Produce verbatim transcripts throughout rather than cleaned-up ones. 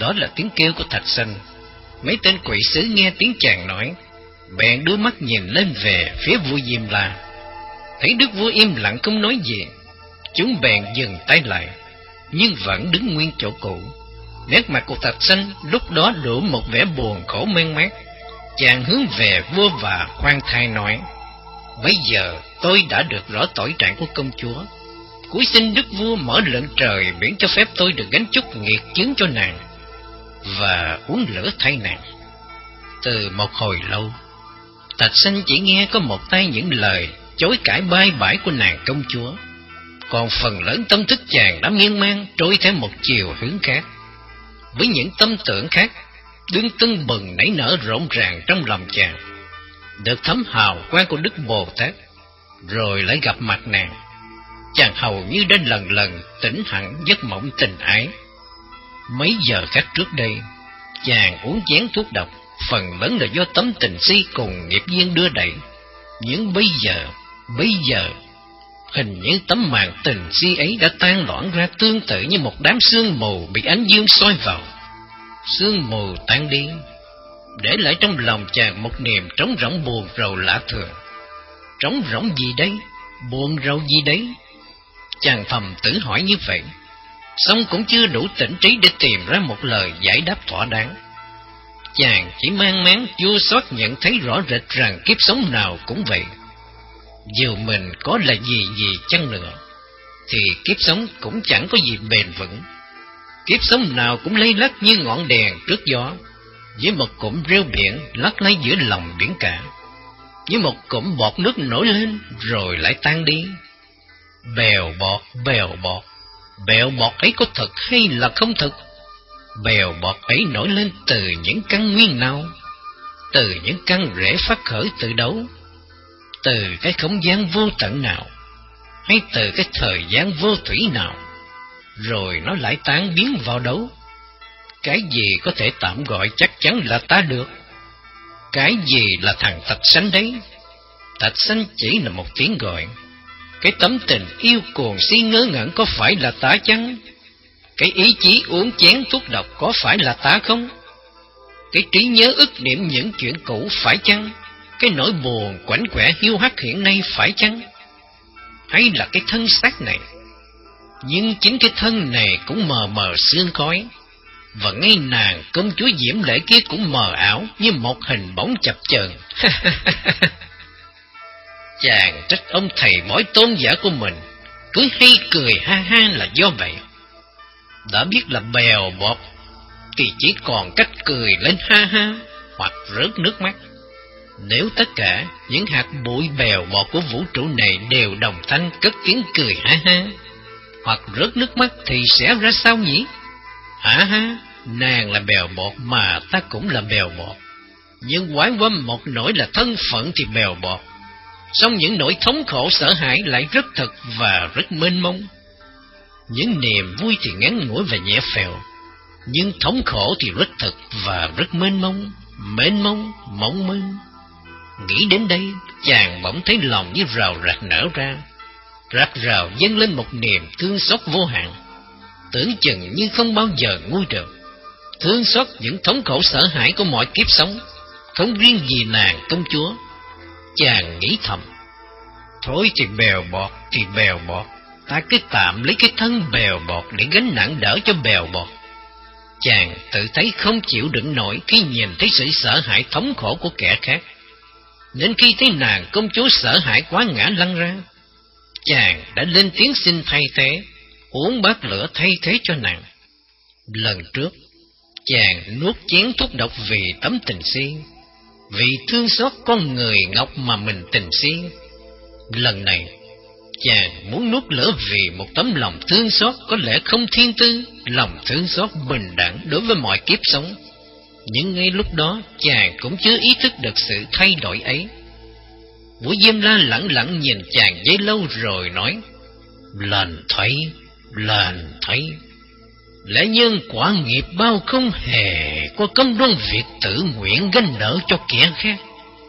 Đó là tiếng kêu của Thạch Sanh. Mấy tên quỷ sứ nghe tiếng chàng nói, bèn đưa mắt nhìn lên về phía vua Diêm La. Thấy đức vua im lặng không nói gì, chúng bèn dừng tay lại, nhưng vẫn đứng nguyên chỗ cũ. Nét mặt của Thạch Sanh lúc đó đổ một vẻ buồn khổ man mác. Chàng hướng về vua và khoan thai nói, bây giờ tôi đã được rõ tội trạng của công chúa. Cúi xin đức vua mở lệnh trời miễn cho phép tôi được gánh chút nghiệt chướng cho nàng và uống lửa thay nàng. Từ một hồi lâu, Thạch Sanh chỉ nghe có một tay những lời chối cãi bai bãi của nàng công chúa, còn phần lớn tâm thức chàng đã miên man trôi theo một chiều hướng khác, với những tâm tưởng khác đương tưng bừng nảy nở rộn ràng trong lòng chàng. Được thấm hào quang của Đức Bồ Tát, rồi lại gặp mặt nàng, chàng hầu như đã lần lần tỉnh hẳn giấc mộng tình ái. Mấy giờ khác trước đây, chàng uống chén thuốc độc, phần lớn là do tấm tình si cùng nghiệp duyên đưa đẩy. Nhưng bây giờ, bây giờ, hình như tấm màn tình si ấy đã tan loãng ra, tương tự như một đám sương mù bị ánh dương soi vào. Sương mù tan đi, để lại trong lòng chàng một niềm trống rỗng buồn rầu lạ thường. Trống rỗng gì đấy? Buồn rầu gì đấy? Chàng thầm tự hỏi như vậy, song cũng chưa đủ tỉnh trí để tìm ra một lời giải đáp thỏa đáng. Chàng chỉ mang máng chua xót nhận thấy rõ rệt rằng kiếp sống nào cũng vậy. Dù mình có là gì gì chăng nữa, thì kiếp sống cũng chẳng có gì bền vững. Kiếp sống nào cũng lay lắc như ngọn đèn trước gió, với một cụm rêu biển lắc lấy giữa lòng biển cả, như một cụm bọt nước nổi lên rồi lại tan đi. Bèo bọt, bèo bọt, bèo bọt ấy có thật hay là không thật? Bèo bọt ấy nổi lên từ những căn nguyên nào? Từ những căn rễ phát khởi từ đâu? Từ cái không gian vô tận nào? Hay từ cái thời gian vô thủy nào? Rồi nó lại tan biến vào đâu? Cái gì có thể tạm gọi chắc chắn là ta được? Cái gì là thằng Thạch Sanh đấy? Thạch Sanh chỉ là một tiếng gọi. Cái tấm tình yêu cuồng si ngớ ngẩn có phải là ta chăng? Cái ý chí uống chén thuốc độc có phải là ta không? Cái trí nhớ ức niệm những chuyện cũ phải chăng? Cái nỗi buồn quạnh quẻ hiu hắt hiện nay phải chăng? Hay là cái thân xác này? Nhưng chính cái thân này cũng mờ mờ sương khói, và ngay nàng công chúa Diễm Lễ kia cũng mờ ảo như một hình bóng chập chờn. Chàng trách ông thầy bói tôn giả của mình cứ hay cười ha ha là do vậy. Đã biết là bèo bọt thì chỉ còn cách cười lên ha ha hoặc rớt nước mắt. Nếu tất cả những hạt bụi bèo bọt của vũ trụ này đều đồng thanh cất tiếng cười ha ha hoặc rớt nước mắt thì sẽ ra sao nhỉ? Hả ha, nàng là bèo bọt mà ta cũng là bèo bọt, nhưng quái quăm một nỗi là thân phận thì bèo bọt, song những nỗi thống khổ sợ hãi lại rất thật và rất mênh mông. Những niềm vui thì ngắn ngủi và nhẹ phèo, nhưng thống khổ thì rất thật và rất mênh mông, mênh mông, mộng mơ. Nghĩ đến đây, chàng bỗng thấy lòng như rào rạc nở ra, rạc rào dâng lên một niềm thương xót vô hạn, tưởng chừng như không bao giờ nguôi được. Thương xót những thống khổ sợ hãi của mọi kiếp sống, không riêng gì nàng công chúa. Chàng nghĩ thầm, thôi thì bèo bọt thì bèo bọt, ta cứ tạm lấy cái thân bèo bọt để gánh nặng đỡ cho bèo bọt. Chàng tự thấy không chịu đựng nổi khi nhìn thấy sự sợ hãi thống khổ của kẻ khác, nên khi thấy nàng công chúa sợ hãi quá ngã lăn ra, chàng đã lên tiếng xin thay thế, uống bát lửa thay thế cho nàng. Lần trước, chàng nuốt chén thuốc độc vì tấm tình si, vì thương xót con người ngọc mà mình tình si. Lần này, chàng muốn nuốt lửa vì một tấm lòng thương xót có lẽ không thiên tư, lòng thương xót bình đẳng đối với mọi kiếp sống. Nhưng ngay lúc đó, chàng cũng chưa ý thức được sự thay đổi ấy. Vũ Diêm La lẳng lặng nhìn chàng giây lâu rồi nói, lành thấy, lành thấy, lẽ nhân quả nghiệp bao không hề có công đoan việc tự nguyện gánh nợ cho kẻ khác.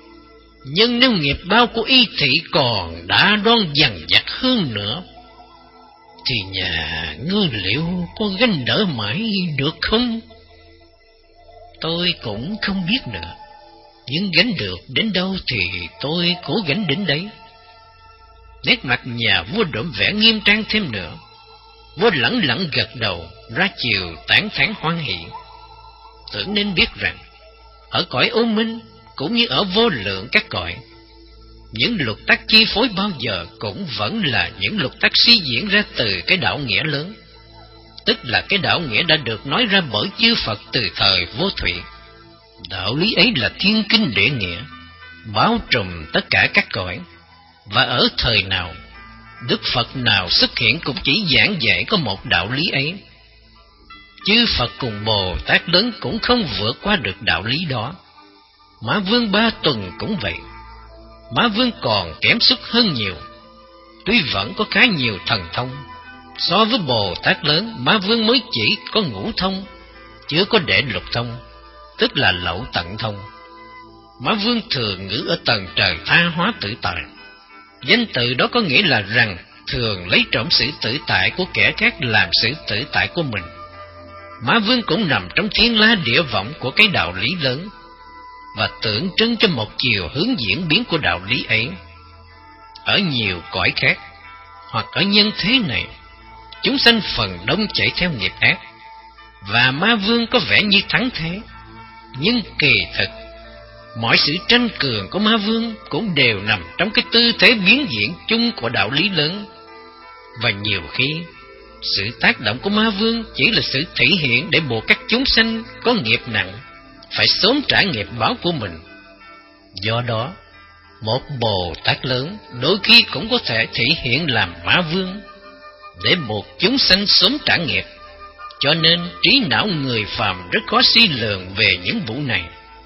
Nhưng nếu nghiệp bao của y thị còn đã đoan dằn vặt hơn nữa, thì nhà ngươi liệu có gánh nợ mãi được không? Tôi cũng không biết nữa, nhưng gánh được đến đâu thì tôi cố gánh đến đấy. Nét mặt nhà vua đổm vẻ nghiêm trang thêm nữa. Vua lẳng lặng gật đầu, ra chiều tán thán hoan hỷ. Tưởng nên biết rằng, ở cõi ô minh cũng như ở vô lượng các cõi, những luật tắc chi phối bao giờ cũng vẫn là những luật tắc suy diễn ra từ cái đạo nghĩa lớn, tức là cái đạo nghĩa đã được nói ra bởi chư Phật từ thời vô thủy. Đạo lý ấy là thiên kinh địa nghĩa, bao trùm tất cả các cõi, và ở thời nào, Đức Phật nào xuất hiện cũng chỉ giảng dạy có một đạo lý ấy. Chư Phật cùng Bồ Tát lớn cũng không vượt qua được đạo lý đó. Mã Vương Ba Tuần cũng vậy. Mã Vương còn kém sức hơn nhiều, tuy vẫn có khá nhiều thần thông. So với Bồ Tát lớn, Mã Vương mới chỉ có ngũ thông, chưa có đệ lục thông, tức là lậu tận thông. Mã Vương thường ngữ ở tầng trời tha hóa tự tại. Danh từ đó có nghĩa là rằng thường lấy trộm sự tự tại của kẻ khác làm sự tự tại của mình. Mã Vương cũng nằm trong thiên la địa võng của cái đạo lý lớn, và tượng trưng cho một chiều hướng diễn biến của đạo lý ấy. Ở nhiều cõi khác, hoặc ở nhân thế này, chúng sanh phần đông chạy theo nghiệp ác, và Ma Vương có vẻ như thắng thế. Nhưng kỳ thực, mọi sự tranh cường của Ma Vương cũng đều nằm trong cái tư thế biến diễn chung của đạo lý lớn. Và nhiều khi, sự tác động của Ma Vương chỉ là sự thể hiện để buộc các chúng sanh có nghiệp nặng phải sớm trả nghiệp báo của mình. Do đó, một Bồ Tát lớn đôi khi cũng có thể thể hiện làm Ma Vương để buộc chúng sanh sớm trả nghiệp. Cho nên trí não người phàm rất khó suy lường về những vụ này.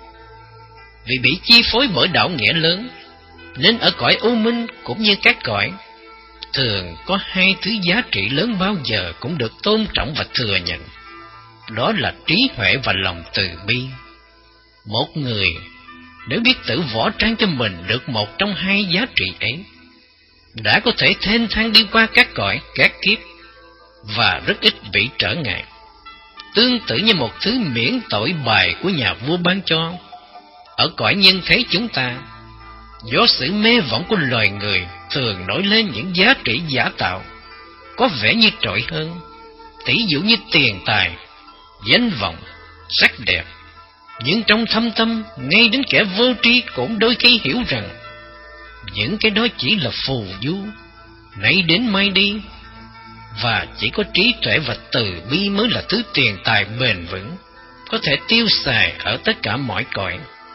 Vì bị chi phối bởi đạo nghĩa lớn, nên ở cõi u minh cũng như các cõi, thường có hai thứ giá trị lớn bao giờ cũng được tôn trọng và thừa nhận. Đó là trí huệ và lòng từ bi. Một người nếu biết tự võ trang cho mình được một trong hai giá trị ấy, đã có thể thênh thang đi qua các cõi, các kiếp, và rất ít bị trở ngại. Tương tự như một thứ miễn tội bài của nhà vua ban cho, ở cõi nhân thế chúng ta, do sự mê vọng của loài người thường nổi lên những giá trị giả tạo, có vẻ như trội hơn, tỷ dụ như tiền tài, danh vọng, sắc đẹp. Nhưng trong thâm tâm, ngay đến kẻ vô tri cũng đôi khi hiểu rằng những cái đó chỉ là phù du, nay đến mai đi, và chỉ có trí tuệ và từ bi mới là thứ tiền tài bền vững, có thể tiêu xài ở tất cả mọi cõi.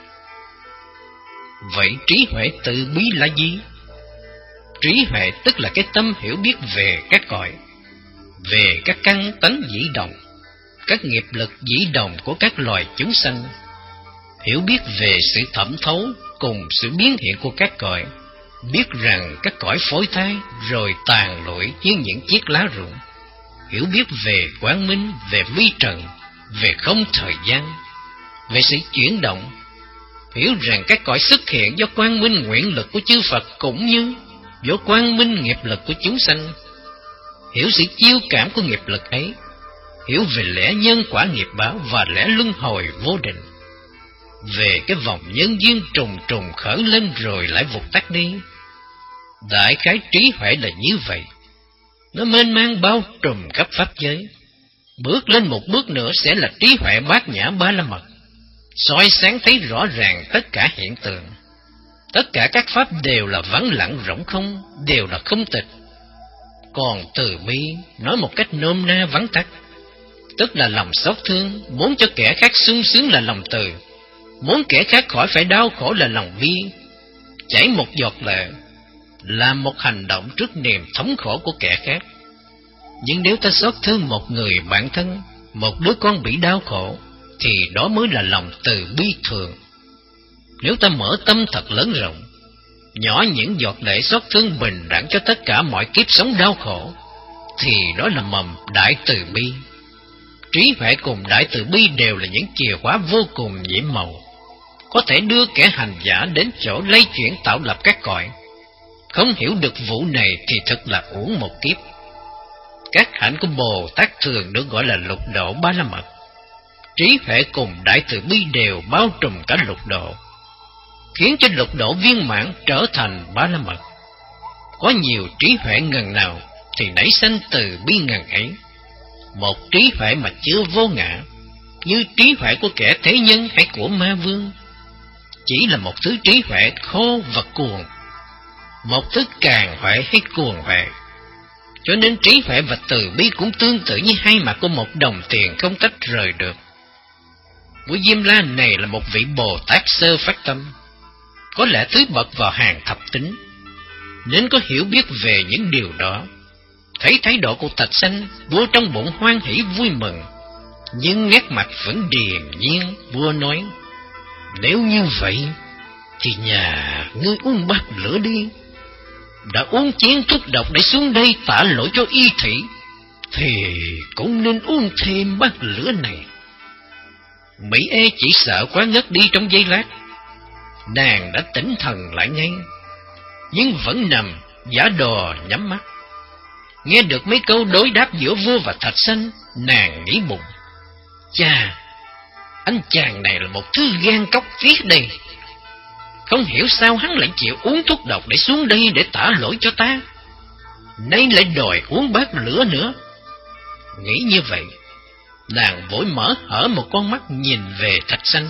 Vậy trí huệ từ bi là gì? Trí huệ tức là cái tâm hiểu biết về các cõi, về các căn tánh dĩ đồng, các nghiệp lực dĩ đồng của các loài chúng sanh, hiểu biết về sự thẩm thấu cùng sự biến hiện của các cõi, biết rằng các cõi phôi thai rồi tàn lụi như những chiếc lá rụng, hiểu biết về quang minh, về vi trần, về không thời gian, về sự chuyển động, hiểu rằng các cõi xuất hiện do quang minh nguyện lực của chư Phật cũng như do quang minh nghiệp lực của chúng sanh, hiểu sự chiêu cảm của nghiệp lực ấy, hiểu về lẽ nhân quả nghiệp báo và lẽ luân hồi vô định, về cái vòng nhân duyên trùng trùng khởi lên rồi lại vụt tắt đi. Đại khái trí huệ là như vậy, nó mênh mang bao trùm khắp pháp giới. Bước lên một bước nữa sẽ là trí huệ bát nhã ba la mật, soi sáng thấy rõ ràng tất cả hiện tượng. Tất cả các pháp đều là vắng lặng rỗng không, đều là không tịch. Còn từ bi nói một cách nôm na vắn tắt, tức là lòng xót thương, muốn cho kẻ khác sung sướng là lòng từ, muốn kẻ khác khỏi phải đau khổ là lòng bi. Chảy một giọt lệ là một hành động trước niềm thống khổ của kẻ khác. Nhưng nếu ta xót thương một người bạn thân, một đứa con bị đau khổ, thì đó mới là lòng từ bi thường. Nếu ta mở tâm thật lớn rộng, nhỏ những giọt lệ xót thương bình đẳng cho tất cả mọi kiếp sống đau khổ, thì đó là mầm đại từ bi. Trí huệ cùng đại từ bi đều là những chìa khóa vô cùng nhiệm màu, có thể đưa kẻ hành giả đến chỗ lay chuyển tạo lập các cõi. Không hiểu được vụ này thì thật là uổng một kiếp. Các hạnh của Bồ Tát thường được gọi là lục độ ba la mật. trí huệ cùng đại từ bi đều bao trùm cả lục độ, khiến cho lục độ viên mãn trở thành ba la mật. Có nhiều trí huệ ngần nào thì nảy sanh từ bi ngần ấy. Một trí huệ mà chưa vô ngã, như trí huệ của kẻ thế nhân hay của ma vương, chỉ là một thứ trí huệ khô và cuồng, một thứ càng huệ hay cuồng huệ. Cho nên trí huệ và từ bi cũng tương tự như hai mặt của một đồng tiền không tách rời được. Vua Diêm La này là một vị Bồ Tát sơ phát tâm, có lẽ thứ bậc vào hàng thập tính, nên có hiểu biết về những điều đó. Thấy thái độ của Thạch Sanh, vua trong bụng hoan hỷ vui mừng, nhưng nét mặt vẫn điềm nhiên. Vua nói: nếu như vậy thì nhà ngươi uống bát lửa đi. Đã uống chén thuốc độc để xuống đây tạ lỗi cho y thủy, thì cũng nên uống thêm bát lửa này. Mỹ Ê chỉ sợ quá ngất đi trong giây lát. Nàng đã tỉnh thần lại ngay, nhưng vẫn nằm giả đò nhắm mắt. Nghe được mấy câu đối đáp giữa vua và Thạch Sanh, nàng nghĩ bụng: chà, anh chàng này là một thứ gan cóc viết đây. Không hiểu sao hắn lại chịu uống thuốc độc để xuống đây để tả lỗi cho ta, nay lại đòi uống bát lửa nữa. Nghĩ như vậy, nàng vội mở hở một con mắt nhìn về Thạch Sanh.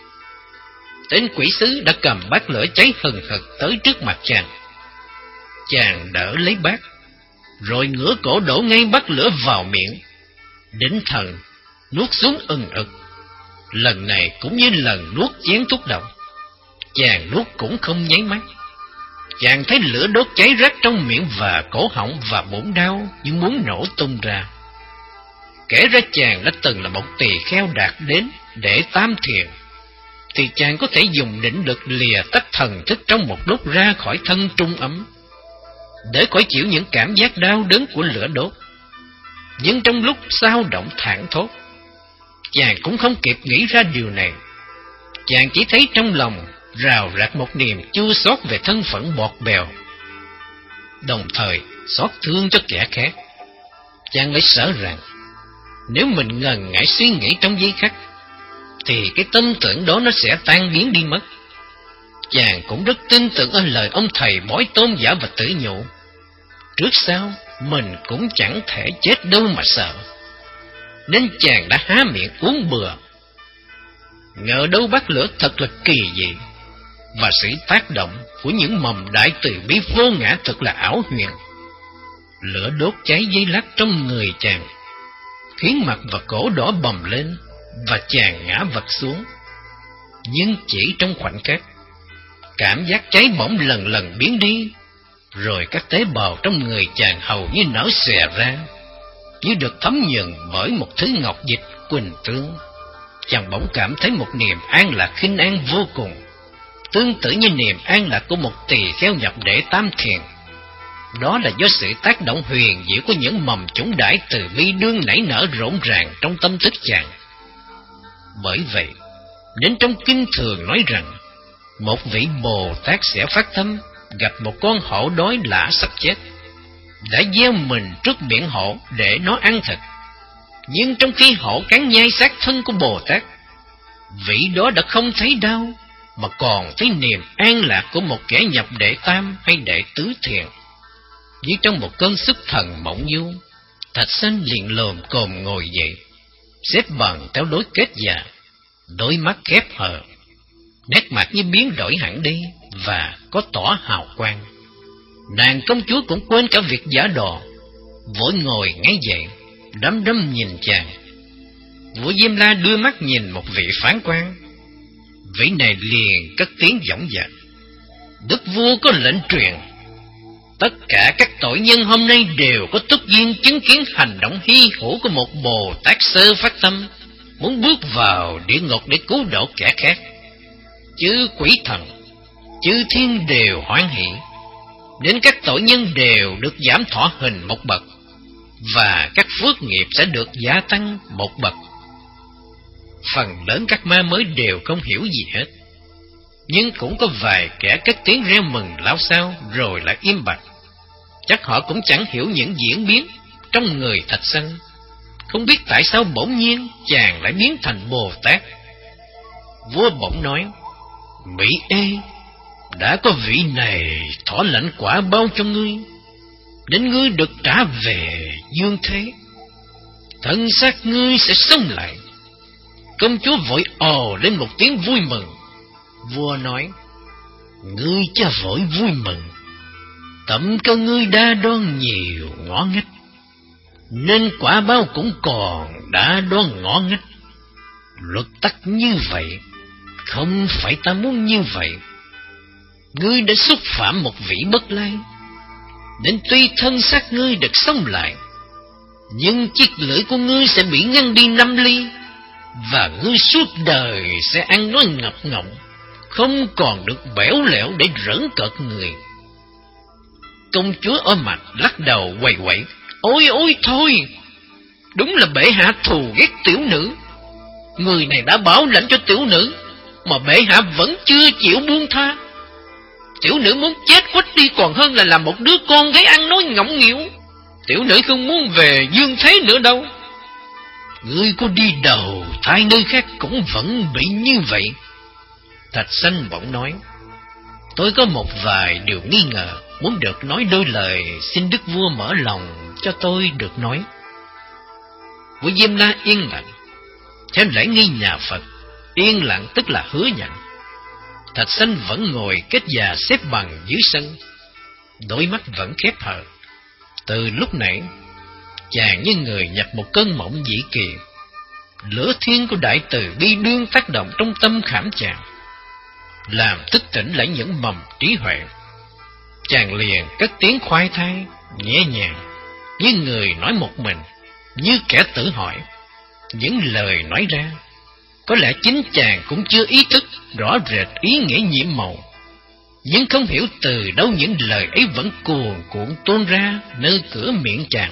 Tên quỷ sứ đã cầm bát lửa cháy hừng hực tới trước mặt chàng. Chàng đỡ lấy bát, rồi ngửa cổ đổ ngay bát lửa vào miệng, định thần nuốt xuống ừng ực. Lần này cũng như lần nuốt chén thuốc độc, chàng nuốt cũng không nháy mắt. Chàng thấy lửa đốt cháy rát trong miệng và cổ họng, và bụng đau như muốn nổ tung ra. Kể ra chàng đã từng là một tỳ kheo đạt đến để tam thiền, thì chàng có thể dùng định lực lìa tách thần thức trong một lúc ra khỏi thân trung ấm, để khỏi chịu những cảm giác đau đớn của lửa đốt. Nhưng trong lúc xao động thảng thốt, chàng cũng không kịp nghĩ ra điều này. Chàng chỉ thấy trong lòng rào rạc một niềm chua xót về thân phận bọt bèo, đồng thời xót thương cho kẻ khác. Chàng lại sợ rằng nếu mình ngần ngại suy nghĩ trong giây khắc, thì cái tâm tưởng đó nó sẽ tan biến đi mất. Chàng cũng rất tin tưởng ở lời ông thầy bói tôn giả và tử nhụ, trước sau mình cũng chẳng thể chết đâu mà sợ. Nên chàng đã há miệng uống bừa. Ngờ đâu bát lửa thật là kỳ dị, và sự tác động của những mầm đại từ bi vô ngã thật là ảo huyền. Lửa đốt cháy dây lát trong người chàng, khiến mặt và cổ đỏ bầm lên, và chàng ngã vật xuống. Nhưng chỉ trong khoảnh khắc, cảm giác cháy bỏng lần lần biến đi, rồi các tế bào trong người chàng hầu như nở xòe ra, như được thấm nhuần bởi một thứ ngọc dịch quỳnh tương. Chàng bỗng cảm thấy một niềm an lạc khinh an vô cùng, tương tự như niềm an lạc của một tỳ kheo nhập để tam thiền. Đó là do sự tác động huyền diệu của những mầm chủng đại từ bi đương nảy nở rộn ràng trong tâm thức chàng. Bởi vậy, đến trong kinh thường nói rằng, một vị Bồ Tát sẽ phát tâm gặp một con hổ đói lạ sắp chết, đã gieo mình trước miệng hổ để nó ăn thịt. Nhưng trong khi hổ cắn nhai xác thân của Bồ Tát, vị đó đã không thấy đau, mà còn thấy niềm an lạc của một kẻ nhập đệ tam hay đệ tứ thiền. Như trong một cơn sức thần mộng du, Thạch Sanh liền lồm cồm ngồi dậy, xếp bằng theo đối kết già, đôi mắt khép hờ, nét mặt như biến đổi hẳn đi và có tỏ hào quang. Nàng công chúa cũng quên cả việc giả đò, vội ngồi ngay dậy, đăm đăm nhìn chàng. Vua Diêm La đưa mắt nhìn một vị phán quan. Vị này liền cất tiếng dõng dạc: Đức vua có lệnh truyền, tất cả các tội nhân hôm nay đều có túc duyên chứng kiến hành động hy hữu của một Bồ Tát sơ phát tâm, muốn bước vào địa ngục để cứu độ kẻ khác. Chư quỷ thần, chư thiên đều hoan hỷ, đến các tội nhân đều được giảm thọ hình một bậc, và các phước nghiệp sẽ được gia tăng một bậc. Phần lớn các ma mới đều không hiểu gì hết, nhưng cũng có vài kẻ cất tiếng reo mừng lao xao rồi lại im bặt. Chắc họ cũng chẳng hiểu những diễn biến trong người Thạch Sanh, không biết tại sao bỗng nhiên chàng lại biến thành Bồ Tát. Vua bỗng nói: Mỹ ê, đã có vị này thọ lệnh quả báo cho ngươi, đến ngươi được trả về dương thế, thân xác ngươi sẽ sống lại. Công chúa vội ồ lên một tiếng vui mừng. Vua nói: Ngươi chớ vội vui mừng, tẩm cơ ngươi đã đoán nhiều ngõ ngách, nên quả báo cũng còn đã đoán ngõ ngách. Luật tắc như vậy, không phải ta muốn như vậy. Ngươi đã xúc phạm một vị bất lai, nên tuy thân xác ngươi được sống lại, nhưng chiếc lưỡi của ngươi sẽ bị ngăn đi năm ly, và ngươi suốt đời sẽ ăn nói ngập ngọng, không còn được bẽo lẽo để rỡn cợt người. Công chúa ở mặt lắc đầu quầy quậy: Ôi ôi thôi, đúng là bệ hạ thù ghét tiểu nữ. Người này đã bảo lãnh cho tiểu nữ, mà bệ hạ vẫn chưa chịu buông tha. Tiểu nữ muốn chết khuất đi còn hơn là làm một đứa con gái ăn nói ngọng nghịu. Tiểu nữ không muốn về dương thế nữa đâu. Ngươi có đi đầu thai nơi khác cũng vẫn bị như vậy. Thạch Sanh bỗng nói: Tôi có một vài điều nghi ngờ, muốn được nói đôi lời, xin đức vua mở lòng cho tôi được nói. Vua Diêm La yên lặng. Theo lễ nghi nhà Phật, yên lặng tức là hứa nhận. Thạch Sanh vẫn ngồi kết già xếp bằng dưới sân, đôi mắt vẫn khép hờ. Từ lúc nãy, chàng như người nhập một cơn mộng dĩ kỳ. Lửa thiên của đại từ bi đương tác động trong tâm khảm chàng, làm thức tỉnh lại những mầm trí huệ. Chàng liền cất tiếng khoai thai nhẹ nhàng, như người nói một mình, như kẻ tự hỏi. Những lời nói ra, có lẽ chính chàng cũng chưa ý thức rõ rệt ý nghĩa nhiệm màu, nhưng không hiểu từ đâu những lời ấy vẫn cuồn cuộn tuôn ra nơi cửa miệng chàng.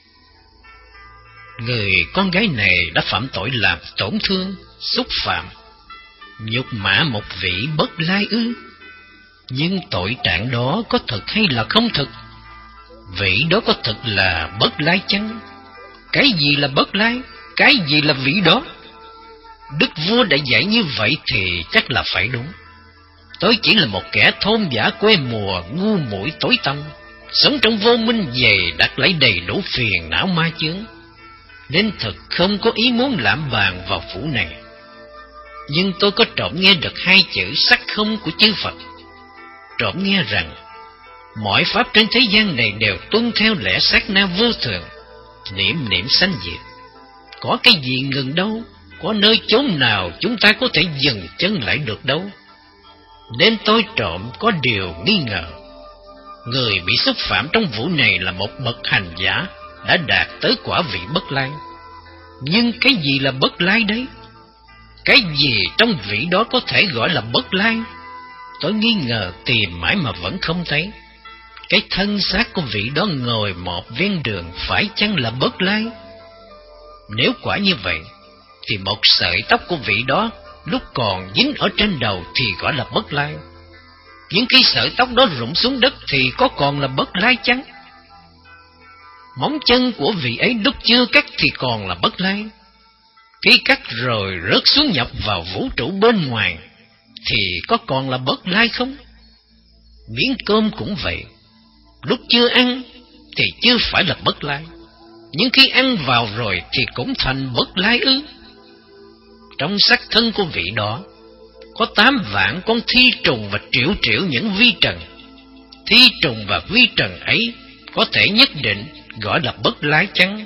Người con gái này đã phạm tội làm tổn thương, xúc phạm, nhục mạ một vị bất lai ư? Nhưng tội trạng đó có thực hay là không thực? Vị đó có thực là bất lai chăng? Cái gì là bất lai? Cái gì là vị đó? Đức vua đã dạy như vậy thì chắc là phải đúng. Tôi chỉ là một kẻ thôn giả quê mùa, ngu muội tối tăm, sống trong vô minh dày đặt lấy đầy đủ phiền não ma chướng, nên thật không có ý muốn lạm bàn vào phủ này. Nhưng tôi có trộm nghe được hai chữ sắc không của chư Phật. Trộm nghe rằng mọi pháp trên thế gian này đều tuân theo lẽ sát na vô thường, niệm niệm sanh diệt. Có cái gì ngừng đâu, có nơi chốn nào chúng ta có thể dừng chân lại được đâu. Nên tôi trộm có điều nghi ngờ. Người bị xúc phạm trong vụ này là một bậc hành giả đã đạt tới quả vị bất lai. Nhưng cái gì là bất lai đấy? Cái gì trong vị đó có thể gọi là bất lai? Tôi nghi ngờ tìm mãi mà vẫn không thấy. Cái thân xác của vị đó ngồi một ven đường phải chăng là bất lai? Nếu quả như vậy, thì một sợi tóc của vị đó lúc còn dính ở trên đầu thì gọi là bất lai. Nhưng khi sợi tóc đó rụng xuống đất thì có còn là bất lai chăng? Móng chân của vị ấy lúc chưa cắt thì còn là bất lai. Khi cắt rồi rớt xuống nhập vào vũ trụ bên ngoài thì có còn là bất lai không? Miếng cơm cũng vậy, lúc chưa ăn thì chưa phải là bất lai, nhưng khi ăn vào rồi thì cũng thành bất lai ư? Trong xác thân của vị đó có tám vạn con thi trùng và triệu triệu những vi trần. Thi trùng và vi trần ấy có thể nhất định gọi là bất lai chăng?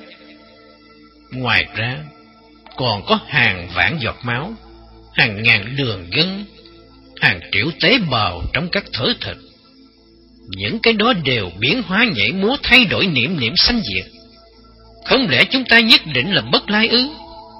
Ngoài ra còn có hàng vạn giọt máu, hàng ngàn đường gân, hàng triệu tế bào trong các thớ thịt. Những cái đó đều biến hóa nhảy múa thay đổi niệm niệm sanh diệt. Không lẽ chúng ta nhất định là bất lai ư?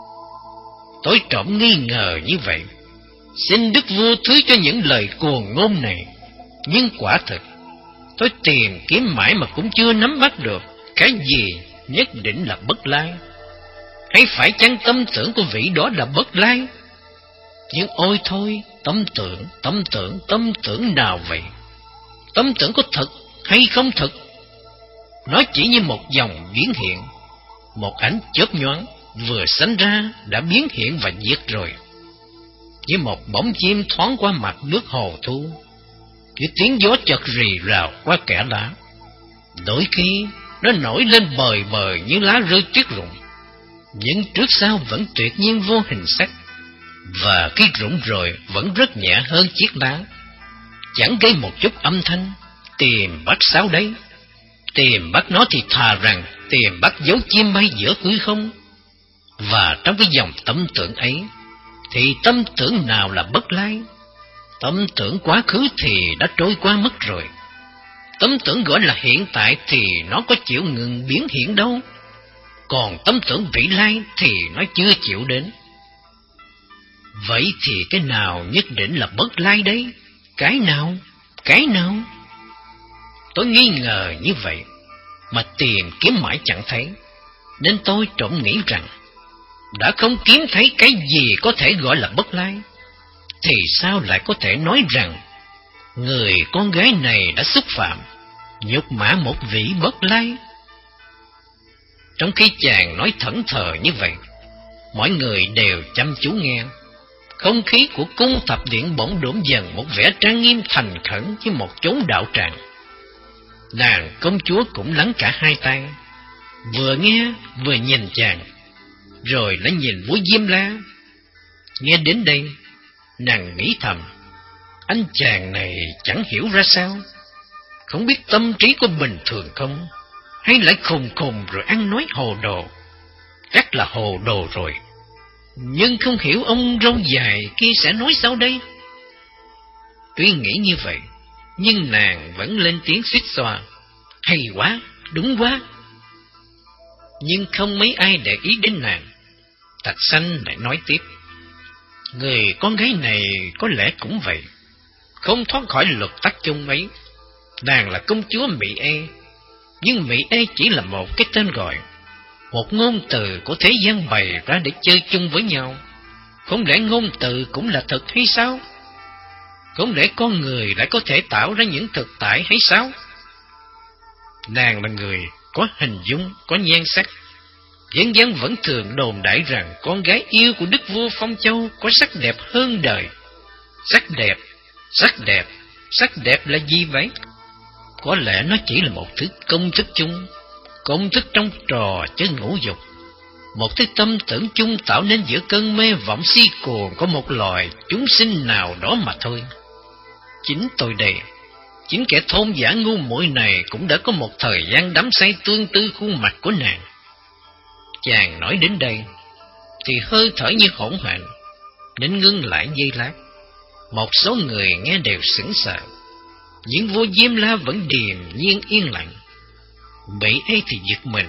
Tôi trộm nghi ngờ như vậy. Xin đức vua thứ cho những lời cuồng ngôn này. Nhưng quả thực tôi tìm kiếm mãi mà cũng chưa nắm bắt được cái gì nhất định là bất lai. Hay phải chăng tâm tưởng của vị đó là bất lai? Nhưng ôi thôi, tâm tưởng, tâm tưởng, tâm tưởng nào vậy? Tâm tưởng có thật hay không thật? Nó chỉ như một dòng biến hiện, một ánh chớp nhoáng vừa sánh ra đã biến hiện và diệt rồi. Như một bóng chim thoáng qua mặt nước hồ thu, như tiếng gió chợt rì rào qua kẽ lá. Đôi khi nó nổi lên bời bời như lá rơi tuyết rụng, nhưng trước sau vẫn tuyệt nhiên vô hình sắc, và khi rụng rồi vẫn rất nhẹ hơn chiếc lá, chẳng gây một chút âm thanh. Tìm bắt sao đấy? Tìm bắt nó thì thà rằng tìm bắt dấu chim bay giữa hư không. Và trong cái dòng tâm tưởng ấy, thì tâm tưởng nào là bất lai? Tâm tưởng quá khứ thì đã trôi qua mất rồi. Tâm tưởng gọi là hiện tại thì nó có chịu ngừng biến hiện đâu. Còn tâm tưởng vị lai thì nó chưa chịu đến. Vậy thì cái nào nhất định là bất lai đấy? Cái nào? Cái nào? Tôi nghi ngờ như vậy, mà tìm kiếm mãi chẳng thấy, nên tôi trộm nghĩ rằng đã không kiếm thấy cái gì có thể gọi là bất lai, thì sao lại có thể nói rằng người con gái này đã xúc phạm, nhục mạ một vị bất lai? Trong khi chàng nói thẫn thờ như vậy, mọi người đều chăm chú nghe. Không khí của cung thập điện bỗng đổn dần một vẻ trang nghiêm thành khẩn như một chốn đạo tràng. Nàng công chúa cũng lắng cả hai tay, vừa nghe vừa nhìn chàng, rồi lại nhìn vua Diêm La. Nghe đến đây, nàng nghĩ thầm, anh chàng này chẳng hiểu ra sao, không biết tâm trí có bình thường không, hay lại khùng khùng rồi ăn nói hồ đồ. Chắc là hồ đồ rồi, nhưng không hiểu ông râu dài kia sẽ nói sao đây. Tuy nghĩ như vậy, nhưng nàng vẫn lên tiếng suýt xoa, hay quá, đúng quá. Nhưng không mấy ai để ý đến nàng. Thạch Sanh lại nói tiếp, người con gái này có lẽ cũng vậy, không thoát khỏi luật tắc chung ấy. Nàng là công chúa Mỹ E, nhưng Mỹ E chỉ là một cái tên gọi, một ngôn từ của thế gian bày ra để chơi chung với nhau. Không lẽ ngôn từ cũng là thực hay sao? Không lẽ con người lại có thể tạo ra những thực tại hay sao? Nàng là người có hình dung, có nhan sắc. Dân gian vẫn thường đồn đại rằng con gái yêu của đức vua Phong Châu có sắc đẹp hơn đời. Sắc đẹp, sắc đẹp, sắc đẹp là gì vậy? Có lẽ nó chỉ là một thứ công thức chung, công thức trong trò chơi ngũ dục, một thứ tâm tưởng chung tạo nên giữa cơn mê vọng si cuồng của một loài chúng sinh nào đó mà thôi. Chính tôi đây, chính kẻ thôn giả ngu muội này cũng đã có một thời gian đắm say tương tư khuôn mặt của nàng. Chàng nói đến đây thì hơi thở như hỗn loạn, nên ngưng lại giây lát. Một số người nghe đều sững sờ, nhưng vua Diêm La vẫn điềm nhiên yên lặng. Mỹ ấy thì giật mình,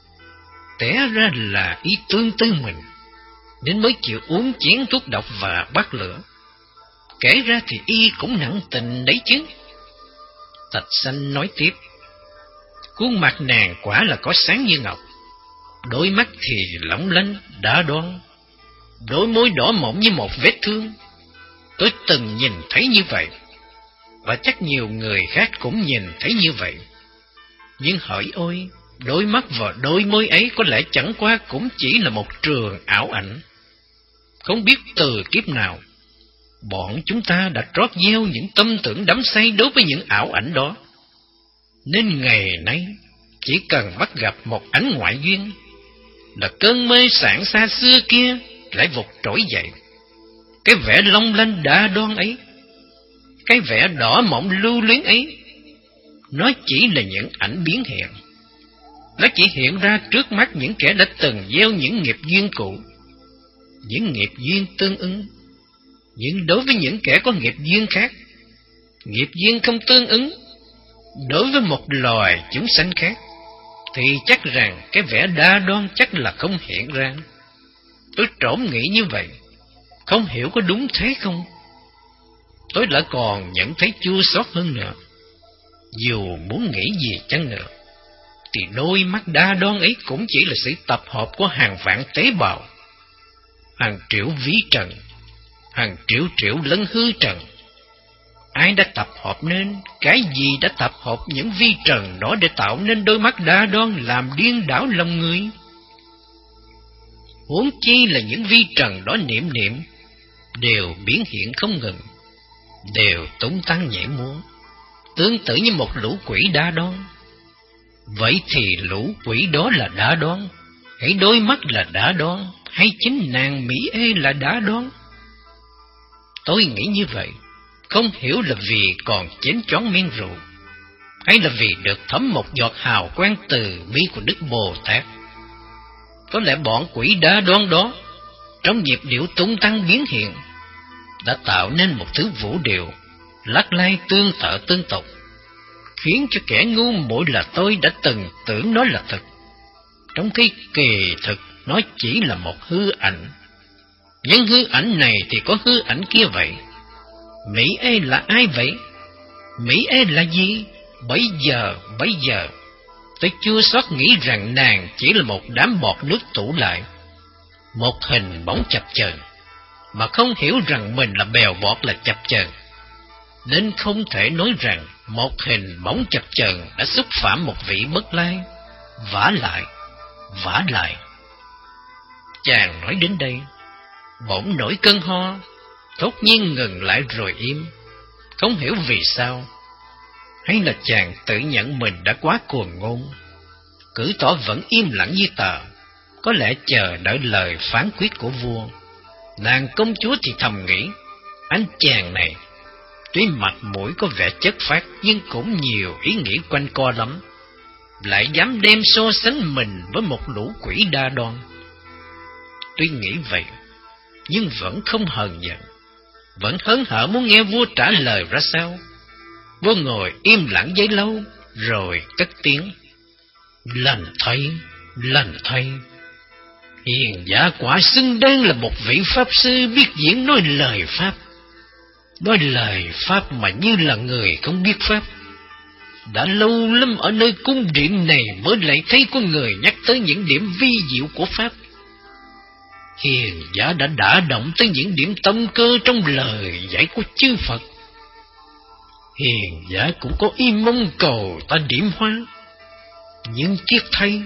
té ra là ý tương tư mình, nên mới chịu uống chén thuốc độc và bắt lửa. Kể ra thì y cũng nặng tình đấy chứ. Thạch Sanh nói tiếp, khuôn mặt nàng quả là có sáng như ngọc, đôi mắt thì lóng lánh đã đoan, đôi môi đỏ mọng như một vết thương. Tôi từng nhìn thấy như vậy, và chắc nhiều người khác cũng nhìn thấy như vậy. Nhưng hỡi ôi, đôi mắt và đôi môi ấy có lẽ chẳng qua cũng chỉ là một trường ảo ảnh. Không biết từ kiếp nào, bọn chúng ta đã trót gieo những tâm tưởng đắm say đối với những ảo ảnh đó. Nên ngày nay, chỉ cần bắt gặp một ánh ngoại duyên, là cơn mê sảng xa xưa kia lại vụt trỗi dậy. Cái vẻ long lanh đa đoan ấy, cái vẻ đỏ mọng lưu luyến ấy, nó chỉ là những ảnh biến hiện. Nó chỉ hiện ra trước mắt những kẻ đã từng gieo những nghiệp duyên cũ, những nghiệp duyên tương ứng. Nhưng đối với những kẻ có nghiệp duyên khác, nghiệp duyên không tương ứng, đối với một loài chúng sanh khác, thì chắc rằng cái vẻ đa đoan chắc là không hiện ra. Tôi trộm nghĩ như vậy, không hiểu có đúng thế không? Tôi lại còn nhận thấy chua xót hơn nữa. Dù muốn nghĩ gì chăng nữa, thì đôi mắt đa đoan ấy cũng chỉ là sự tập hợp của hàng vạn tế bào, hàng triệu ví trần, hàng triệu triệu lân hư trần. Ai đã tập hợp nên, cái gì đã tập hợp những vi trần đó để tạo nên đôi mắt đa đoan làm điên đảo lòng người? huống chi là những vi trần đó niệm niệm, đều biến hiện không ngừng, đều tung tăng nhảy múa, tương tự như một lũ quỷ đa đoan. Vậy thì lũ quỷ đó là đa đoan, hay đôi mắt là đa đoan, hay chính nàng Mỹ Ê là đa đoan? Tôi nghĩ như vậy, không hiểu là vì còn chén choáng men rượu, hay là vì được thấm một giọt hào quang từ bi của Đức Bồ Tát. Có lẽ bọn quỷ đa đoan đó, trong nhịp điệu tung tăng biến hiện, đã tạo nên một thứ vũ điệu lắc lay tương tự tương tục, khiến cho kẻ ngu muội là tôi đã từng tưởng nó là thật, trong khi kỳ thực nó chỉ là một hư ảnh. Nhưng hư ảnh này thì có hư ảnh kia vậy. Mỹ Ê là ai vậy? Mỹ Ê là gì? Bây giờ, bây giờ, tôi chưa sót nghĩ rằng nàng chỉ là một đám bọt nước tụ lại, một hình bóng chập chờn, mà không hiểu rằng mình là bèo bọt là chập chờn, nên không thể nói rằng một hình bóng chập chờn đã xúc phạm một vị bất lai. Vả lại, vả lại. Chàng nói đến đây, bỗng nổi cơn ho, thốt nhiên ngừng lại rồi im, không hiểu vì sao. Hay là chàng tự nhận mình đã quá cuồng ngôn, cử tỏ vẫn im lặng như tờ, có lẽ chờ đợi lời phán quyết của vua. Nàng công chúa thì thầm nghĩ, anh chàng này tuy mặt mũi có vẻ chất phác, nhưng cũng nhiều ý nghĩ quanh co lắm, lại dám đem so sánh mình với một lũ quỷ đa đoan. Tuy nghĩ vậy, nhưng vẫn không hờn giận, vẫn hớn hở muốn nghe vua trả lời ra sao. Vua ngồi im lặng giây lâu, rồi cất tiếng: Lành thay, lành thay. Hiền giả quả xứng đáng là một vị pháp sư biết diễn nói lời pháp. Nói lời pháp mà như là người không biết pháp. Đã lâu lắm ở nơi cung điện này mới lại thấy có người nhắc tới những điểm vi diệu của pháp. Hiền giả đã đả động tới những điểm tâm cơ trong lời dạy của chư Phật. Hiền giả cũng có ý mong cầu ta điểm hóa, nhưng tiếc thay,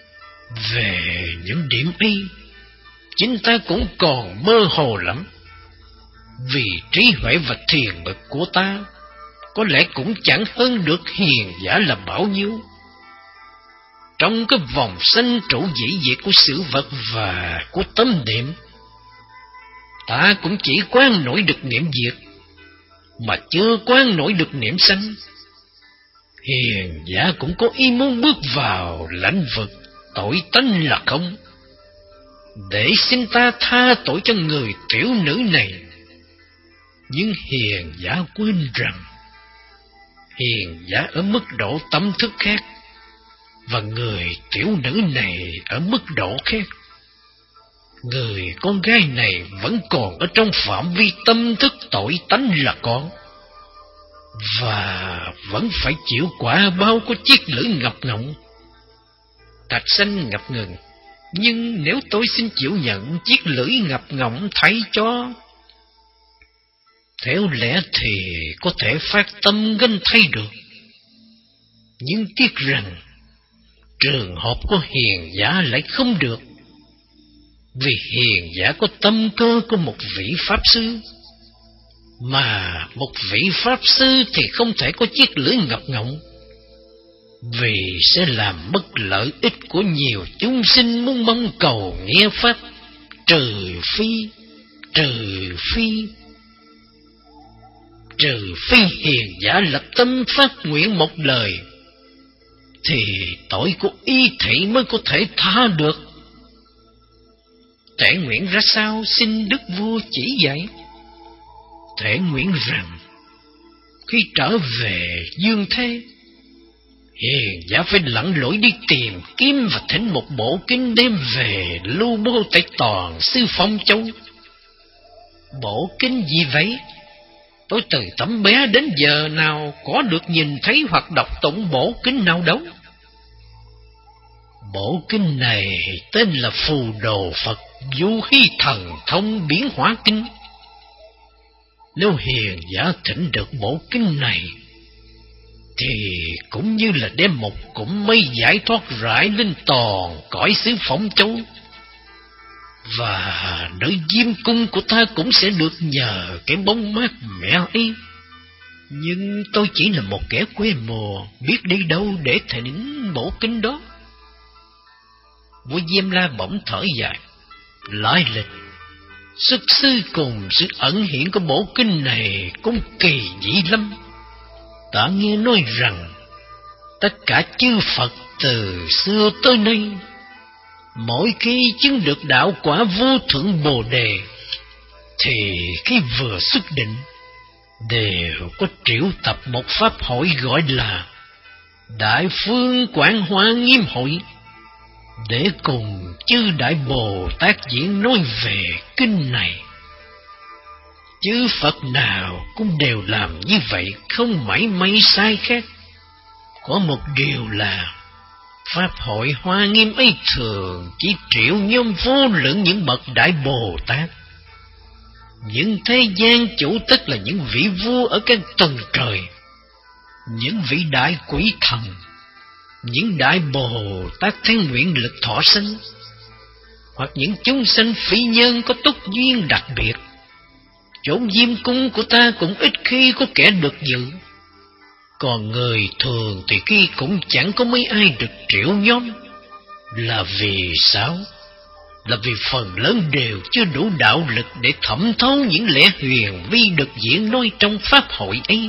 về những điểm ấy, chính ta cũng còn mơ hồ lắm. Vì trí huệ và thiền bậc của ta có lẽ cũng chẳng hơn được hiền giả là bao nhiêu. Trong cái vòng sanh trụ dĩ diệt của sự vật và của tâm niệm, ta cũng chỉ quán nổi được niệm diệt, mà chưa quán nổi được niệm sanh. Hiền giả cũng có ý muốn bước vào lãnh vực tội tánh là không, để xin ta tha tội cho người tiểu nữ này. Nhưng hiền giả quên rằng hiền giả ở mức độ tâm thức khác, và người tiểu nữ này ở mức độ khác. Người con gái này vẫn còn ở trong phạm vi tâm thức tội tánh là con, và vẫn phải chịu quả bao của chiếc lưỡi ngập ngộng. Trạch Xanh ngập ngừng, nhưng nếu tôi xin chịu nhận chiếc lưỡi ngập ngộng thay cho, theo lẽ thì có thể phát tâm ganh thay được. Nhưng tiếc rằng trường hợp của hiền giả lại không được, vì hiền giả có tâm cơ của một vị pháp sư, mà một vị pháp sư thì không thể có chiếc lưỡi ngập ngộng, vì sẽ làm mất lợi ích của nhiều chúng sinh muốn mong cầu nghe pháp, trừ phi, trừ phi, trừ phi hiền giả lập tâm phát nguyện một lời, thì tội của y thị mới có thể tha được. Thể nguyện ra sao xin đức vua chỉ dạy? Thể nguyện rằng khi trở về dương thế, hiền giả phải lặn lội đi tìm kiếm và thỉnh một bộ kinh đem về lưu bố tại toàn sư Phong Châu. Bộ kinh gì vậy? Tôi từ tấm bé đến giờ nào có được nhìn thấy hoặc đọc tụng bộ kinh nào đâu. Bộ kinh này tên là Phù Đồ Phật Du Hy Thần Thông Biến Hóa Kinh. Nếu hiền giả thỉnh được bộ kinh này, thì cũng như là đem một cụm mây giải thoát rải lên toàn cõi xứ Phong Châu. Và nơi diêm cung của ta cũng sẽ được nhờ cái bóng mát mẻ ấy. Nhưng tôi chỉ là một kẻ quê mùa, biết đi đâu để thỉnh bổ kinh đó. Vua Diêm La bỗng thở dài. Lai lịch, xuất xứ cùng sự ẩn hiện của bộ kinh này cũng kỳ dị lắm. Ta nghe nói rằng tất cả chư Phật từ xưa tới nay, mỗi khi chứng được đạo quả vô thượng Bồ Đề, thì khi vừa xuất định đều có triệu tập một pháp hội gọi là Đại Phương Quảng Hoa Nghiêm Hội, để cùng chư Đại Bồ Tát diễn nói về kinh này. Chư Phật nào cũng đều làm như vậy, không mảy may sai khác. Có một điều là pháp hội Hoa Nghiêm ấy thường chỉ triệu nhóm vô lượng những bậc Đại Bồ Tát. Những thế gian chủ tức là những vị vua ở các tầng trời, những vị đại quỷ thần, những Đại Bồ Tát thấy nguyện lực thọ sinh, hoặc những chúng sanh phi nhân có túc duyên đặc biệt. Chốn diêm cung của ta cũng ít khi có kẻ được dự. Còn người thường thì khi cũng chẳng có mấy ai được triệu nhóm. Là vì sao? Là vì phần lớn đều chưa đủ đạo lực để thẩm thấu những lẽ huyền vi được diễn nói trong pháp hội ấy.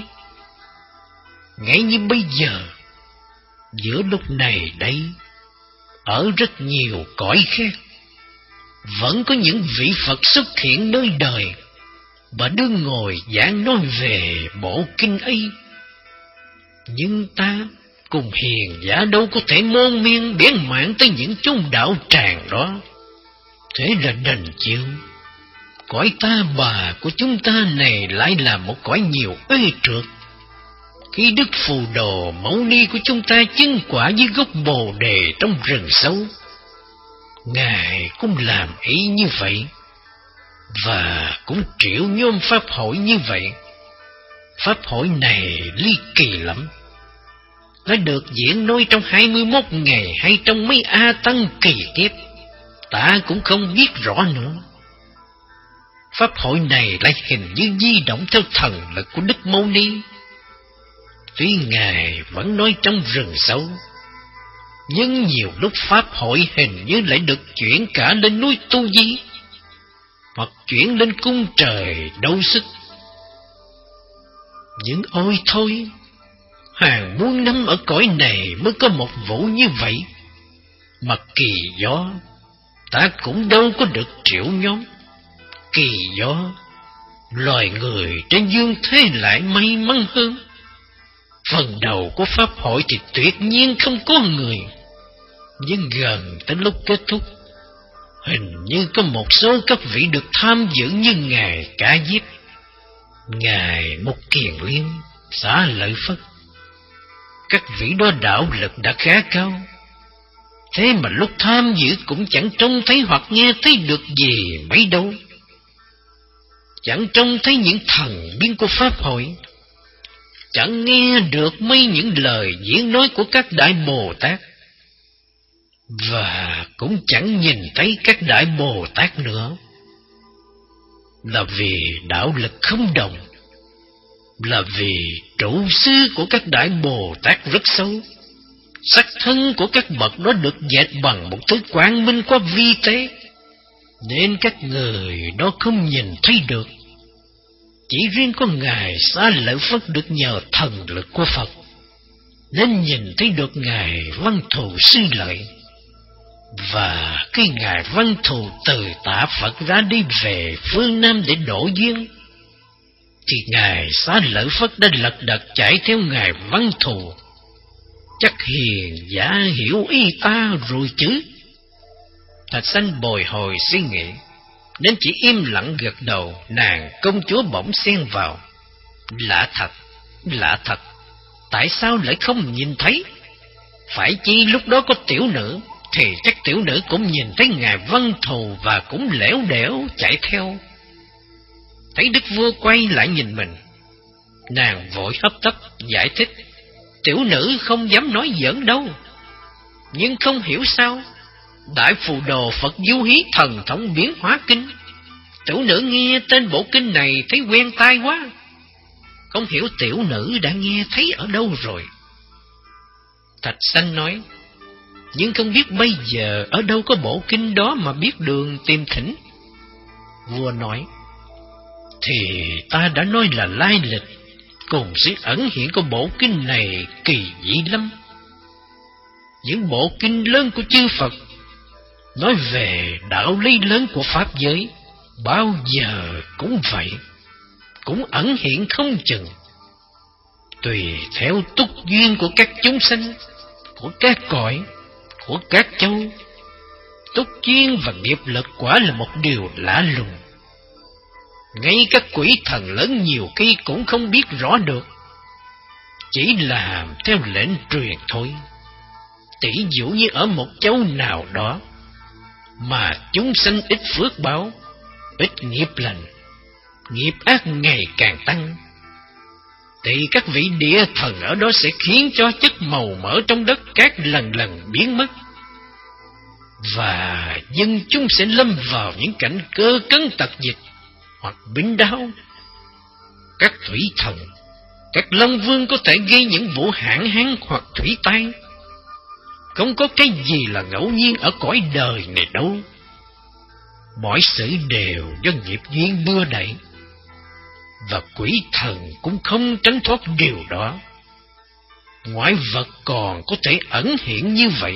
Ngay như bây giờ, giữa lúc này đây, ở rất nhiều cõi khác, vẫn có những vị Phật xuất hiện nơi đời và đương ngồi giảng nói về bộ kinh ấy. Nhưng ta cùng hiền giả đâu có thể môn miên bén mảng tới những chốn đạo tràng đó. Thế là đành chịu. Cõi ta bà của chúng ta này lại là một cõi nhiều ê trượt. Khi Đức Phù Đồ Mẫu Ni của chúng ta chứng quả với gốc Bồ Đề trong rừng sâu, Ngài cũng làm ý như vậy, và cũng triệu nhóm pháp hội như vậy. Pháp hội này ly kỳ lắm. Nó được diễn nói trong hai mươi mốt ngày hay trong mấy A Tăng kỳ kiếp, ta cũng không biết rõ nữa. Pháp hội này lại hình như di động theo thần lực của Đức Mâu Ni. Tuy Ngài vẫn nói trong rừng sâu, nhưng nhiều lúc pháp hội hình như lại được chuyển cả lên núi Tu Di, hoặc chuyển lên cung trời đấu sức. Nhưng ôi thôi, hàng muôn năm ở cõi này mới có một vụ như vậy. Mà kỳ do, ta cũng đâu có được triệu nhóm. Kỳ do, loài người trên dương thế lại may mắn hơn. Phần đầu của pháp hội thì tuyệt nhiên không có người, nhưng gần tới lúc kết thúc, hình như có một số các vị được tham dự như Ngài Cả Diếp, Ngài Mục Kiền Liên, Xá Lợi Phất. Các vị đó đạo lực đã khá cao, thế mà lúc tham dự cũng chẳng trông thấy hoặc nghe thấy được gì mấy đâu. Chẳng trông thấy những thần biến của pháp hội, chẳng nghe được mấy những lời diễn nói của các Đại Bồ Tát, và cũng chẳng nhìn thấy các Đại Bồ Tát nữa. Là vì đạo lực không đồng, là vì trụ xứ của các Đại Bồ Tát rất sâu. Sắc thân của các bậc đó được dệt bằng một thứ quang minh quá vi tế, nên các người đó không nhìn thấy được. Chỉ riêng có Ngài Xá Lợi Phất được nhờ thần lực của Phật, nên nhìn thấy được Ngài Văn Thù Sư Lợi. Và khi Ngài Văn Thù từ tạ Phật ra đi về phương Nam để độ duyên, thì Ngài Xá Lợi Phất đã lật đật chạy theo Ngài Văn Thù. Chắc hiền giả hiểu ý ta rồi chứ? Thạch Sanh bồi hồi suy nghĩ, nên chỉ im lặng gật đầu. Nàng công chúa bỗng xen vào. Lạ thật, lạ thật, tại sao lại không nhìn thấy? Phải chi lúc đó có tiểu nữ, thì chắc tiểu nữ cũng nhìn thấy Ngài Văn Thù và cũng lẻo đẻo chạy theo. Thấy đức vua quay lại nhìn mình, nàng vội hấp tấp giải thích. Tiểu nữ không dám nói giỡn đâu, nhưng không hiểu sao Đại Phù Đồ Phật Du Hí Thần Thông Biến Hóa Kinh. Tiểu nữ nghe tên bộ kinh này thấy quen tai quá, không hiểu tiểu nữ đã nghe thấy ở đâu rồi. Thạch Sanh nói, nhưng không biết bây giờ ở đâu có bộ kinh đó mà biết đường tìm thỉnh. Vua nói, thì ta đã nói là lai lịch cùng sự ẩn hiện của bộ kinh này kỳ dị lắm. Những bộ kinh lớn của chư Phật nói về đạo lý lớn của Pháp giới, bao giờ cũng vậy, cũng ẩn hiện không chừng. Tùy theo túc duyên của các chúng sanh, của các cõi, của các châu, túc duyên và nghiệp lực quả là một điều lạ lùng. Ngay các quỷ thần lớn nhiều khi cũng không biết rõ được, chỉ làm theo lệnh truyền thôi. Tỷ dụ như ở một châu nào đó mà chúng sanh ít phước báo, ít nghiệp lành, nghiệp ác ngày càng tăng, thì các vị địa thần ở đó sẽ khiến cho chất màu mỡ trong đất cát lần lần biến mất, và dân chúng sẽ lâm vào những cảnh cơ cấn tật dịch hoặc bệnh đau. Các thủy thần, các long vương có thể gây những vụ hạn hán hoặc thủy tai. Không có cái gì là ngẫu nhiên ở cõi đời này đâu. Mọi sự đều do nghiệp duyên đưa đẩy, và quỷ thần cũng không tránh thoát điều đó. Ngoại vật còn có thể ẩn hiện như vậy,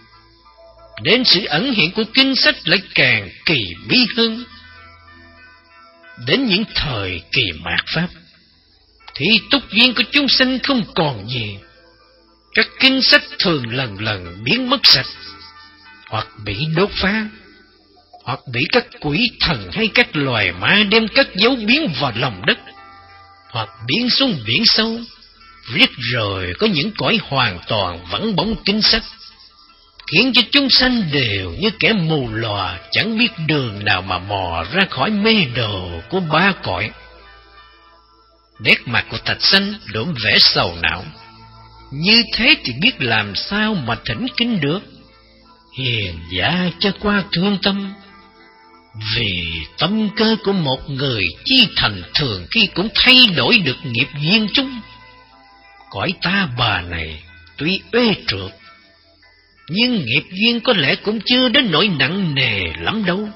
nên sự ẩn hiện của kinh sách lại càng kỳ bí hơn. Đến những thời kỳ mạt Pháp, thì túc duyên của chúng sanh không còn gì. Các kinh sách thường lần lần biến mất sạch, hoặc bị đốt phá, hoặc bị các quỷ thần hay các loài ma đem cất giấu biến vào lòng đất, hoặc biến xuống biển sâu. Riết rồi có những cõi hoàn toàn vắng bóng kinh sách, khiến cho chúng sanh đều như kẻ mù lòa, chẳng biết đường nào mà mò ra khỏi mê đồ của ba cõi. Nét mặt của Thạch Sanh đượm vẻ sầu não. Như thế thì biết làm sao mà thỉnh kinh được. Hiền giả cho qua thương tâm, vì tâm cơ của một người chi thành thường khi cũng thay đổi được nghiệp duyên chúng. Cõi ta bà này tuy uê trượt, nhưng nghiệp duyên có lẽ cũng chưa đến nỗi nặng nề lắm đâu.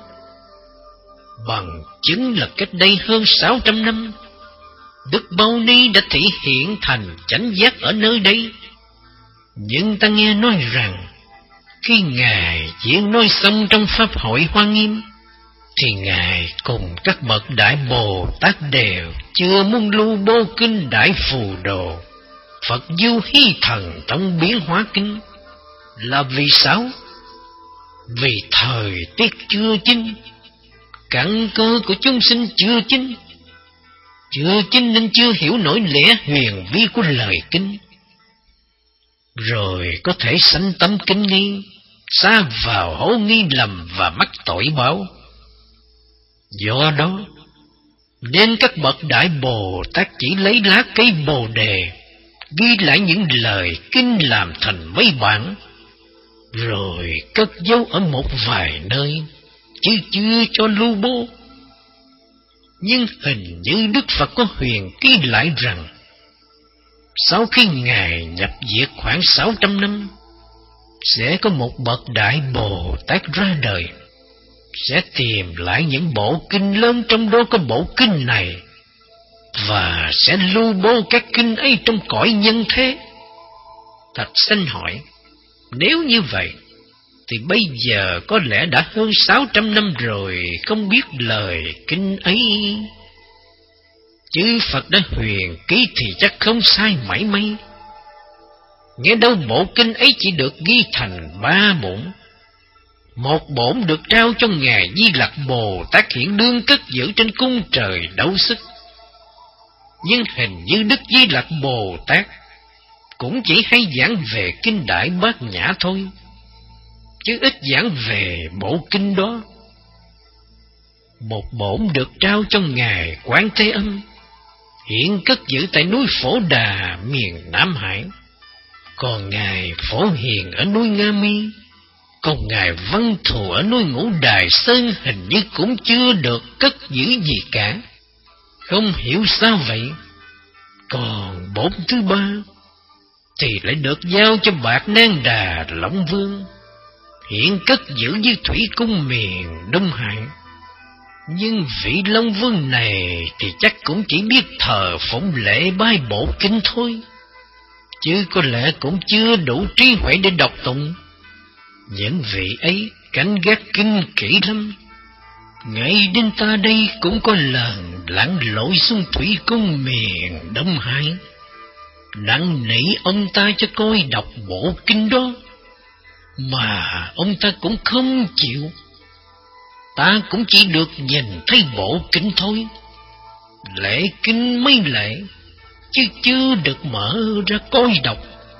Bằng chứng là cách đây hơn sáu trăm năm, Đức Bao Ni đã thể hiện thành chánh giác ở nơi đây. Nhưng ta nghe nói rằng, khi Ngài diễn nói xong trong Pháp hội Hoa Nghiêm, thì Ngài cùng các bậc Đại Bồ Tát đều chưa muốn lưu bô kinh Đại Phù Đồ Phật Du Hí Thần Thông Biến Hóa Kinh. Là vì sao? Vì thời tiết chưa chín, căn cơ của chúng sinh chưa chín, chưa chín nên chưa hiểu nổi lẽ huyền vi của lời kinh, rồi có thể sanh tâm kinh nghi, sa vào hố nghi lầm và mắc tội báo. Do đó nên các bậc Đại Bồ Tát chỉ lấy lá cây Bồ Đề, ghi lại những lời kinh làm thành mấy bản, rồi cất giấu ở một vài nơi, chứ chưa cho lưu bố. Nhưng hình như Đức Phật có huyền ký lại rằng, sau khi Ngài nhập diệt khoảng sáu trăm năm, sẽ có một bậc Đại Bồ Tát ra đời, sẽ tìm lại những bộ kinh lớn, trong đó có bộ kinh này, và sẽ lưu bố các kinh ấy trong cõi nhân thế. Thạch Sanh hỏi, nếu như vậy, thì bây giờ có lẽ đã hơn sáu trăm năm rồi, không biết lời kinh ấy. Chư Phật đã huyền ký thì chắc không sai mảy may. Nghe đâu bộ kinh ấy chỉ được ghi thành ba bổn. Một bổn được trao cho Ngài Di Lặc Bồ Tát hiện đương cất giữ trên cung trời đấu sức. Nhưng hình như Đức Di Lặc Bồ Tát cũng chỉ hay giảng về kinh Đại Bát Nhã thôi, chứ ít giảng về bộ kinh đó. Một bổn được trao cho Ngài Quán Thế Âm, hiện cất giữ tại núi Phổ Đà, miền Nam Hải. Còn Ngài Phổ Hiền ở núi Nga Mi, Còn ngài Văn Thù ở núi Ngũ Đài Sơn hình như cũng chưa được cất giữ gì cả. Không hiểu sao vậy. Còn bổn thứ ba thì lại được giao cho Bạc Nang Đà Long Vương, hiện cất giữ với thủy cung miền Đông Hải. Nhưng vị Long Vương này thì chắc cũng chỉ biết thờ phụng lễ bái bộ kinh thôi, chứ có lẽ cũng chưa đủ trí huệ để đọc tụng. Những vị ấy canh gác kinh kỹ lắm. Ngay đến ta đây cũng có lần lặn lội xuống thủy cung miền Đông Hải, năn nỉ ông ta cho coi đọc bộ kinh đó, mà ông ta cũng không chịu. Ta cũng chỉ được nhìn thấy bộ kinh thôi, lễ kinh mấy lễ, chứ chưa được mở ra coi đọc.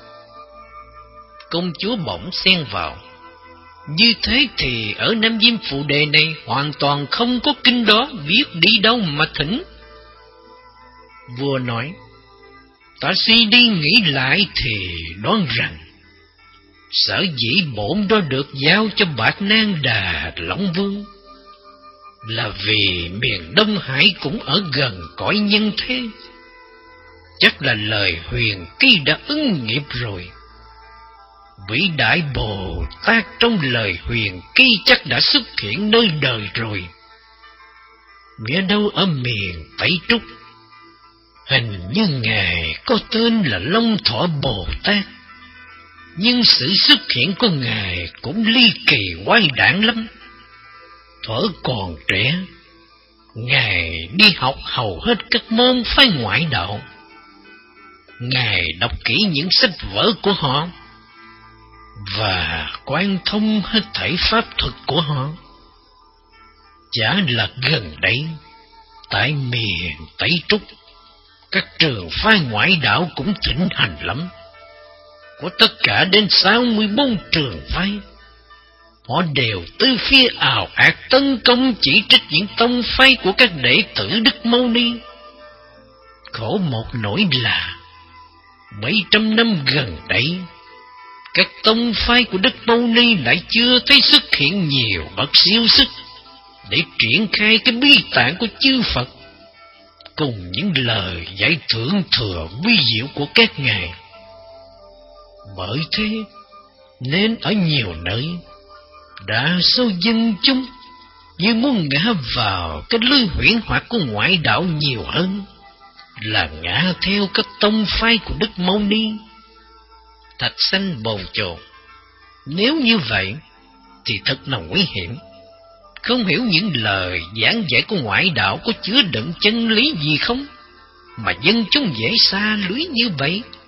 Công chúa bỗng xen vào: Như thế thì ở Nam Diêm Phụ Đề này hoàn toàn không có kinh đó, biết đi đâu mà thỉnh. Vua nói: Ta suy đi nghĩ lại thì đoán rằng sở dĩ bổn đó được giao cho Bạc Nang Đà Long Vương là vì miền Đông Hải cũng ở gần cõi nhân thế. Chắc là lời huyền ký đã ứng nghiệm rồi. Vĩ đại Bồ Tát trong lời huyền ký chắc đã xuất hiện nơi đời rồi. Nghĩa đâu ở miền Tây Trúc, hình như ngài có tên là Long Thọ Bồ Tát, nhưng sự xuất hiện của ngài cũng ly kỳ quái đản lắm. Thuở còn trẻ, ngài đi học hầu hết các môn phái ngoại đạo. Ngài đọc kỹ những sách vở của họ và quan thông hết thảy pháp thuật của họ. Chả là gần đây, tại miền Tây Trúc, các trường phái ngoại đạo cũng thịnh hành lắm. Có tất cả đến sáu mươi bốn trường phái. Họ đều từ phía ào ạt tấn công chỉ trích những tông phái của các đệ tử Đức Mâu Ni. Khổ một nỗi là mấy trăm năm gần đây, các tông phái của Đức Mâu Ni lại chưa thấy xuất hiện nhiều bậc siêu sức để triển khai cái bí tạng của chư Phật cùng những lời dạy thượng thừa vi diệu của các ngài. Bởi thế nên ở nhiều nơi, đa số dân chúng như muốn ngã vào cái lưới huyễn hoặc của ngoại đạo nhiều hơn là ngã theo các tông phái của Đức Mâu Ni. Thạch Sanh bồn chồn: Nếu như vậy thì thật là nguy hiểm. Không hiểu những lời giảng dạy của ngoại đạo có chứa đựng chân lý gì không, mà dân chúng dễ xa lưới như vậy.